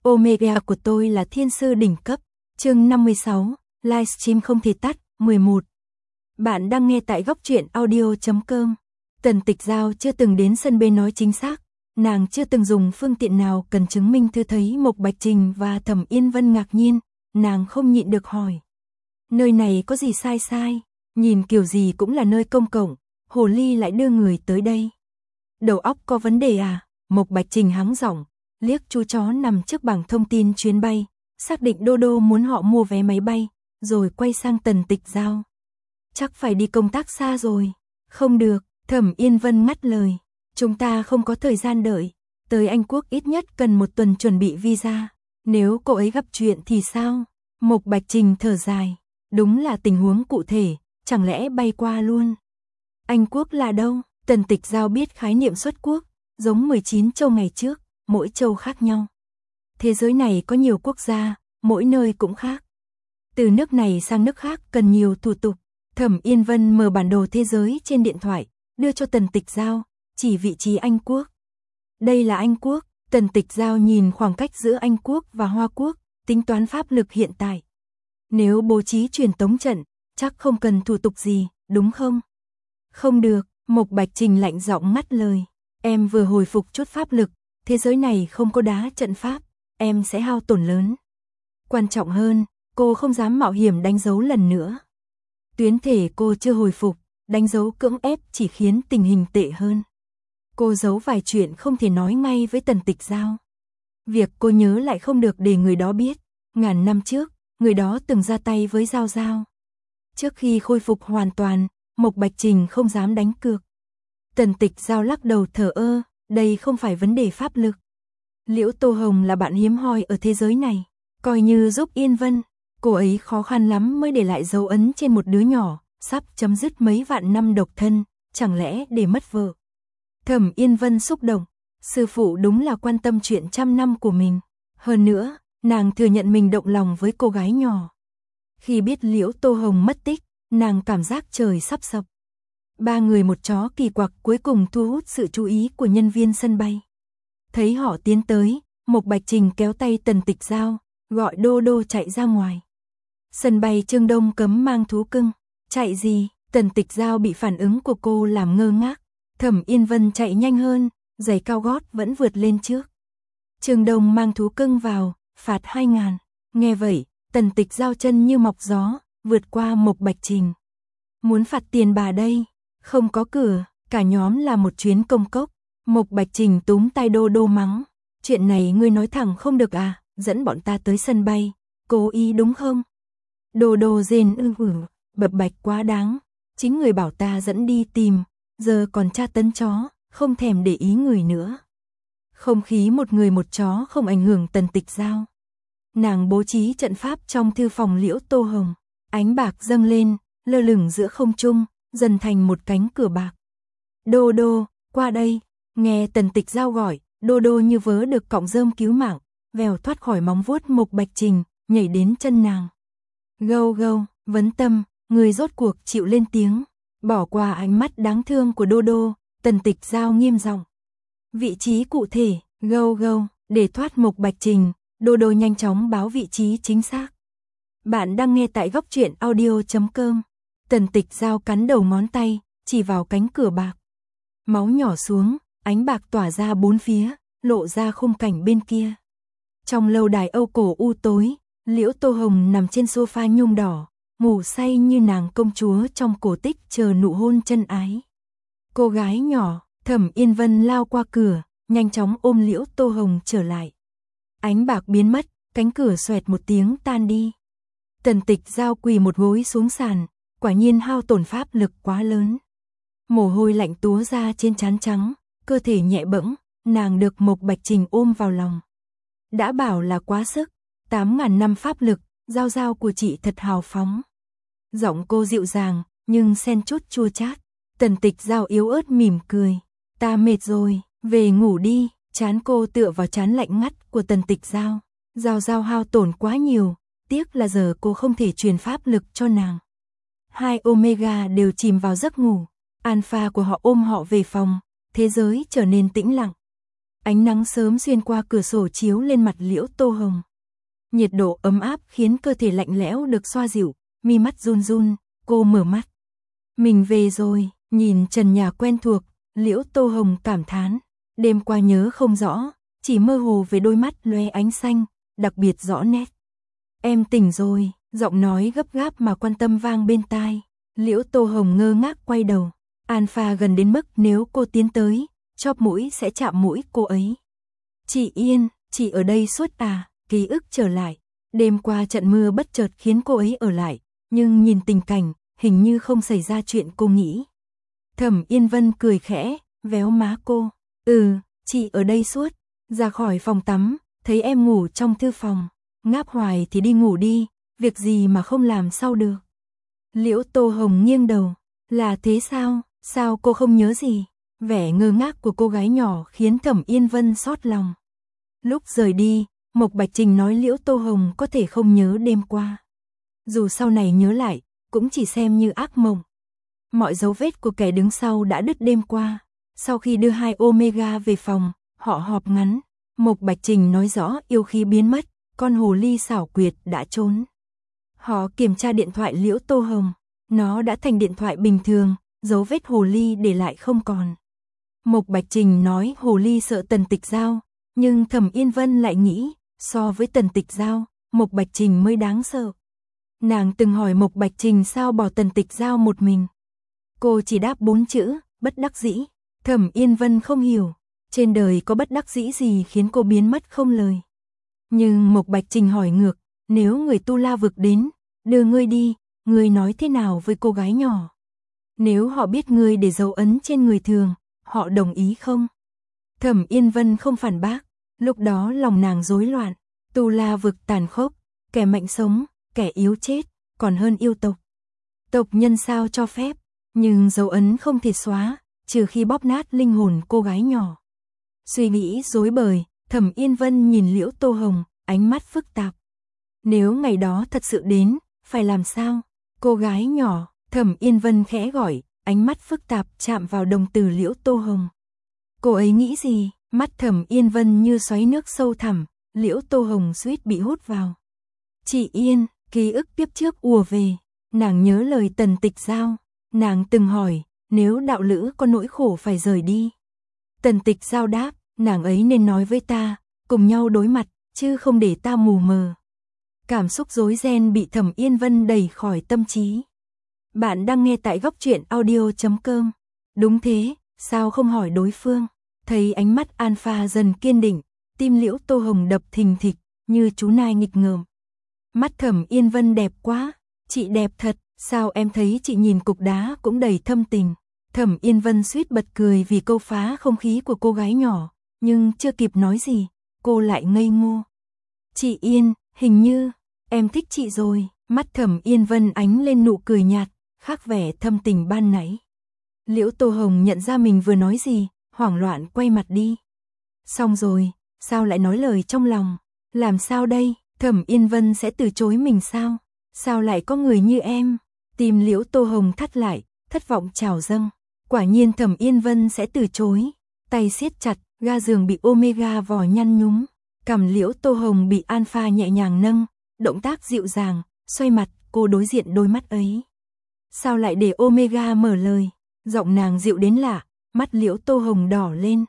Omega của tôi là thiên sư đỉnh cấp. Chương 56, livestream không thể tắt, 11. Bạn đang nghe tại góc truyện audio.com. Tần Tịch Giao chưa từng đến sân bay nói chính xác, nàng chưa từng dùng phương tiện nào cần chứng minh thư thấy Mộc Bạch Trình và Thẩm Yên Vân ngạc nhiên, nàng không nhịn được hỏi. Nơi này có gì sai, nhìn kiểu gì cũng là nơi công cộng, hồ ly lại đưa người tới đây. Đầu óc có vấn đề à? Mộc Bạch Trình hắng giọng, liếc chú chó nằm trước bảng thông tin chuyến bay, xác định Đô Đô muốn họ mua vé máy bay, rồi quay sang Tần Tịch Giao. Chắc phải đi công tác xa rồi. Không được, Thẩm Yên Vân ngắt lời. Chúng ta không có thời gian đợi. Tới Anh Quốc ít nhất cần 1 tuần chuẩn bị visa. Nếu cô ấy gặp chuyện thì sao? Mộc Bạch Trình thở dài. Đúng là tình huống cụ thể, chẳng lẽ bay qua luôn? Anh Quốc là đâu? Tần Tịch Giao biết khái niệm xuất quốc, giống 19 châu ngày trước, mỗi châu khác nhau. Thế giới này có nhiều quốc gia, mỗi nơi cũng khác. Từ nước này sang nước khác cần nhiều thủ tục. Thẩm Yên Vân mở bản đồ thế giới trên điện thoại, đưa cho Tần Tịch Giao, chỉ vị trí Anh Quốc. Đây là Anh Quốc. Tần Tịch Giao nhìn khoảng cách giữa Anh Quốc và Hoa Quốc, tính toán pháp lực hiện tại. Nếu bố trí truyền tống trận, chắc không cần thủ tục gì, đúng không? Không được, Mộc Bạch Trình lạnh giọng ngắt lời. Em vừa hồi phục chút pháp lực, thế giới này không có đá trận pháp, em sẽ hao tổn lớn. Quan trọng hơn, cô không dám mạo hiểm đánh dấu lần nữa. Tuyến thể cô chưa hồi phục, đánh dấu cưỡng ép chỉ khiến tình hình tệ hơn. Cô giấu vài chuyện không thể nói ngay với Tần Tịch Giao. Việc cô nhớ lại không được để người đó biết. Ngàn năm trước, người đó từng ra tay với Giao Giao. Trước khi khôi phục hoàn toàn, Mộc Bạch Trình không dám đánh cược. Tần Tịch Giao lắc đầu thờ ơ, đây không phải vấn đề pháp lực. Liễu Tô Hồng là bạn hiếm hoi ở thế giới này, coi như giúp Yên Vân. Cô ấy khó khăn lắm mới để lại dấu ấn trên một đứa nhỏ, sắp chấm dứt mấy vạn năm độc thân, chẳng lẽ để mất vợ. Thẩm Yên Vân xúc động, sư phụ đúng là quan tâm chuyện trăm năm của mình. Hơn nữa, nàng thừa nhận mình động lòng với cô gái nhỏ. Khi biết Liễu Tô Hồng mất tích, nàng cảm giác trời sắp sập. 3 người một chó kỳ quặc cuối cùng thu hút sự chú ý của nhân viên sân bay. Thấy họ tiến tới, Mộc Bạch Trình kéo tay Tần Tịch Giao, gọi Đô Đô chạy ra ngoài. Sân bay Trương Đông cấm mang thú cưng. Chạy gì? Tần Tịch Giao bị phản ứng của cô làm ngơ ngác. Thẩm Yên Vân chạy nhanh hơn, giày cao gót vẫn vượt lên trước. Trương Đông mang thú cưng vào, phạt 2.000. Nghe vậy, Tần Tịch Giao chân như mọc gió, vượt qua Mộc Bạch Trình. Muốn phạt tiền bà đây? Không có cửa, cả nhóm là một chuyến công cốc. Mộc Bạch Trình túm tay Đô Đô mắng. Chuyện này ngươi nói thẳng không được à, dẫn bọn ta tới sân bay, cố ý đúng không? Đô Đô rên bập bạch quá đáng. Chính người bảo ta dẫn đi tìm, giờ còn tra tấn chó, không thèm để ý người nữa. Không khí một người một chó không ảnh hưởng Tần Tịch Giao. Nàng bố trí trận pháp trong thư phòng Liễu Tô Hồng. Ánh bạc dâng lên, lơ lửng giữa không trung, dần thành một cánh cửa bạc. Đô Đô, qua đây. Nghe Tần Tịch Giao gọi, Đô Đô như vớ được cọng rơm cứu mạng, vèo thoát khỏi móng vuốt Mộc Bạch Trình, nhảy đến chân nàng. Gâu gâu, Vấn Tâm, người rốt cuộc chịu lên tiếng. Bỏ qua ánh mắt đáng thương của Đô Đô, Tần Tịch Giao nghiêm giọng. Vị trí cụ thể, gâu gâu, để thoát Mộc Bạch Trình, Đô Đô nhanh chóng báo vị trí chính xác. Bạn đang nghe tại góc truyện audio.com. Tần Tịch Giao cắn đầu ngón tay, chỉ vào cánh cửa bạc. Máu nhỏ xuống, ánh bạc tỏa ra bốn phía, lộ ra khung cảnh bên kia. Trong lâu đài Âu cổ u tối, Liễu Tô Hồng nằm trên sofa nhung đỏ, ngủ say như nàng công chúa trong cổ tích chờ nụ hôn chân ái. Cô gái nhỏ, Thẩm Yên Vân lao qua cửa, nhanh chóng ôm Liễu Tô Hồng trở lại. Ánh bạc biến mất, cánh cửa xoẹt một tiếng tan đi. Tần Tịch Giao quỳ một gối xuống sàn, quả nhiên hao tổn pháp lực quá lớn. Mồ hôi lạnh túa ra trên trán trắng, cơ thể nhẹ bẫng, nàng được Mộc Bạch Trình ôm vào lòng. Đã bảo là quá sức, 8.000 năm pháp lực, Giao Giao của chị thật hào phóng. Giọng cô dịu dàng, nhưng xen chút chua chát. Tần Tịch Giao yếu ớt mỉm cười. Ta mệt rồi, về ngủ đi. Trán cô tựa vào trán lạnh ngắt của Tần Tịch Giao. Giao Giao hao tổn quá nhiều, tiếc là giờ cô không thể truyền pháp lực cho nàng. Hai Omega đều chìm vào giấc ngủ. Alpha của họ ôm họ về phòng, thế giới trở nên tĩnh lặng. Ánh nắng sớm xuyên qua cửa sổ chiếu lên mặt Liễu Tô Hồng. Nhiệt độ ấm áp khiến cơ thể lạnh lẽo được xoa dịu, mi mắt run run, cô mở mắt. Mình về rồi, nhìn trần nhà quen thuộc, Liễu Tô Hồng cảm thán. Đêm qua nhớ không rõ, chỉ mơ hồ về đôi mắt lóe ánh xanh, đặc biệt rõ nét. Em tỉnh rồi, giọng nói gấp gáp mà quan tâm vang bên tai. Liễu Tô Hồng ngơ ngác quay đầu. Alpha gần đến mức nếu cô tiến tới, chóp mũi sẽ chạm mũi cô ấy. Chị Yên, chị ở đây suốt à? Ký ức trở lại. Đêm qua trận mưa bất chợt khiến cô ấy ở lại, nhưng nhìn tình cảnh, hình như không xảy ra chuyện cô nghĩ. Thẩm Yên Vân cười khẽ, véo má cô. Chị ở đây suốt. Ra khỏi phòng tắm, thấy em ngủ trong thư phòng. Ngáp hoài thì đi ngủ đi, việc gì mà không làm sau được. Liễu Tô Hồng nghiêng đầu. Là thế sao? Sao cô không nhớ gì? Vẻ ngơ ngác của cô gái nhỏ khiến Thẩm Yên Vân xót lòng. Lúc rời đi, Mộc Bạch Trình nói Liễu Tô Hồng có thể không nhớ đêm qua. Dù sau này nhớ lại, cũng chỉ xem như ác mộng. Mọi dấu vết của kẻ đứng sau đã đứt đêm qua. Sau khi đưa hai Omega về phòng, họ họp ngắn. Mộc Bạch Trình nói rõ yêu khí biến mất, con hồ ly xảo quyệt đã trốn. Họ kiểm tra điện thoại Liễu Tô Hồng. Nó đã thành điện thoại bình thường, dấu vết hồ ly để lại không còn. Mộc Bạch Trình nói hồ ly sợ Tần Tịch Giao, nhưng Thẩm Yên Vân lại nghĩ, so với Tần Tịch Giao, Mộc Bạch Trình mới đáng sợ. Nàng từng hỏi Mộc Bạch Trình sao bỏ Tần Tịch Giao một mình. Cô chỉ đáp 4 chữ, bất đắc dĩ. Thẩm Yên Vân không hiểu, trên đời có bất đắc dĩ gì khiến cô biến mất không lời. Nhưng Mộc Bạch Trình hỏi ngược, nếu người Tu La vực đến, đưa ngươi đi, ngươi nói thế nào với cô gái nhỏ? Nếu họ biết ngươi để dấu ấn trên người thường, họ đồng ý không? Thẩm Yên Vân không phản bác, lúc đó lòng nàng rối loạn. Tu La vực tàn khốc, kẻ mạnh sống, kẻ yếu chết, còn hơn yêu tộc. Tộc nhân sao cho phép, nhưng dấu ấn không thể xóa, trừ khi bóp nát linh hồn cô gái nhỏ. Suy nghĩ rối bời, Thẩm Yên Vân nhìn Liễu Tô Hồng, ánh mắt phức tạp. Nếu ngày đó thật sự đến, phải làm sao? Cô gái nhỏ, Thẩm Yên Vân khẽ gọi, ánh mắt phức tạp chạm vào đồng tử Liễu Tô Hồng. Cô ấy nghĩ gì? Mắt Thẩm Yên Vân như xoáy nước sâu thẳm, Liễu Tô Hồng suýt bị hút vào. Chị Yên, ký ức tiếp trước ùa về, nàng nhớ lời Tần Tịch Giao, nàng từng hỏi, nếu đạo lữ có nỗi khổ phải rời đi. Tần Tịch Giao đáp, nàng ấy nên nói với ta, cùng nhau đối mặt, chứ không để ta mù mờ. Cảm xúc rối ren bị Thẩm Yên Vân đẩy khỏi tâm trí. Bạn đang nghe tại góc truyện audio.com. Đúng thế, sao không hỏi đối phương? Thấy ánh mắt Alpha dần kiên định, tim Liễu Tô Hồng đập thình thịch, như chú nai nghịch ngợm. Mắt Thẩm Yên Vân đẹp quá, chị đẹp thật, sao em thấy chị nhìn cục đá cũng đầy thâm tình. Thẩm Yên Vân suýt bật cười vì câu phá không khí của cô gái nhỏ, nhưng chưa kịp nói gì, cô lại ngây ngô. Chị Yên, hình như, em thích chị rồi. Mắt Thẩm Yên Vân ánh lên nụ cười nhạt, khác vẻ thâm tình ban nãy. Liễu Tô Hồng nhận ra mình vừa nói gì, hoảng loạn quay mặt đi. Xong rồi, sao lại nói lời trong lòng? Làm sao đây? Thẩm Yên Vân sẽ từ chối mình sao? Sao lại có người như em? Tim Liễu Tô Hồng thắt lại, thất vọng trào dâng. Quả nhiên Thẩm Yên Vân sẽ từ chối. Tay siết chặt, ga giường bị Omega vò nhăn nhúm. Cằm Liễu Tô Hồng bị Alpha nhẹ nhàng nâng, động tác dịu dàng, xoay mặt, cô đối diện đôi mắt ấy. Sao lại để Omega mở lời? Giọng nàng dịu đến lạ, mắt Liễu Tô Hồng đỏ lên.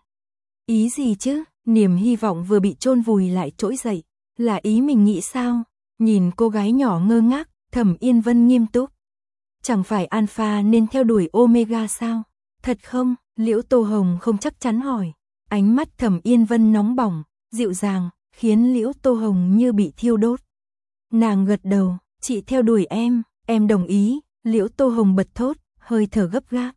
Ý gì chứ? Niềm hy vọng vừa bị chôn vùi lại trỗi dậy. Là ý mình nghĩ sao? Nhìn cô gái nhỏ ngơ ngác, Thẩm Yên Vân nghiêm túc. Chẳng phải Alpha nên theo đuổi Omega sao? Thật không? Liễu Tô Hồng không chắc chắn hỏi. Ánh mắt Thẩm Yên Vân nóng bỏng, dịu dàng, khiến Liễu Tô Hồng như bị thiêu đốt. Nàng gật đầu, chị theo đuổi em đồng ý. Liễu Tô Hồng bật thốt, hơi thở gấp gáp.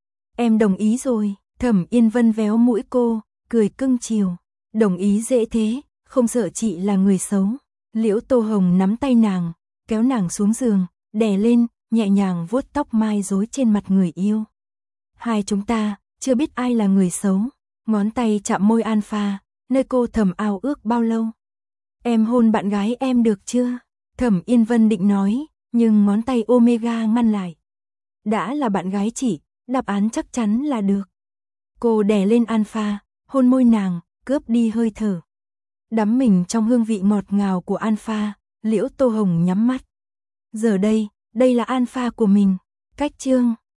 Em đồng ý rồi. Thẩm Yên Vân véo mũi cô, cười cưng chiều. Đồng ý dễ thế, không sợ chị là người xấu. Liễu Tô Hồng nắm tay nàng, kéo nàng xuống giường, đè lên, nhẹ nhàng vuốt tóc mai rối trên mặt người yêu. Hai chúng ta, chưa biết ai là người xấu. Ngón tay chạm môi Alpha, nơi cô thầm ao ước bao lâu. Em hôn bạn gái em được chưa? Thẩm Yên Vân định nói, nhưng ngón tay Omega ngăn lại. Đã là bạn gái chị, đáp án chắc chắn là được. Cô đè lên Alpha, hôn môi nàng, cướp đi hơi thở. Đắm mình trong hương vị ngọt ngào của Alpha, Liễu Tô Hồng nhắm mắt. Giờ đây là Alpha của mình. Cách chương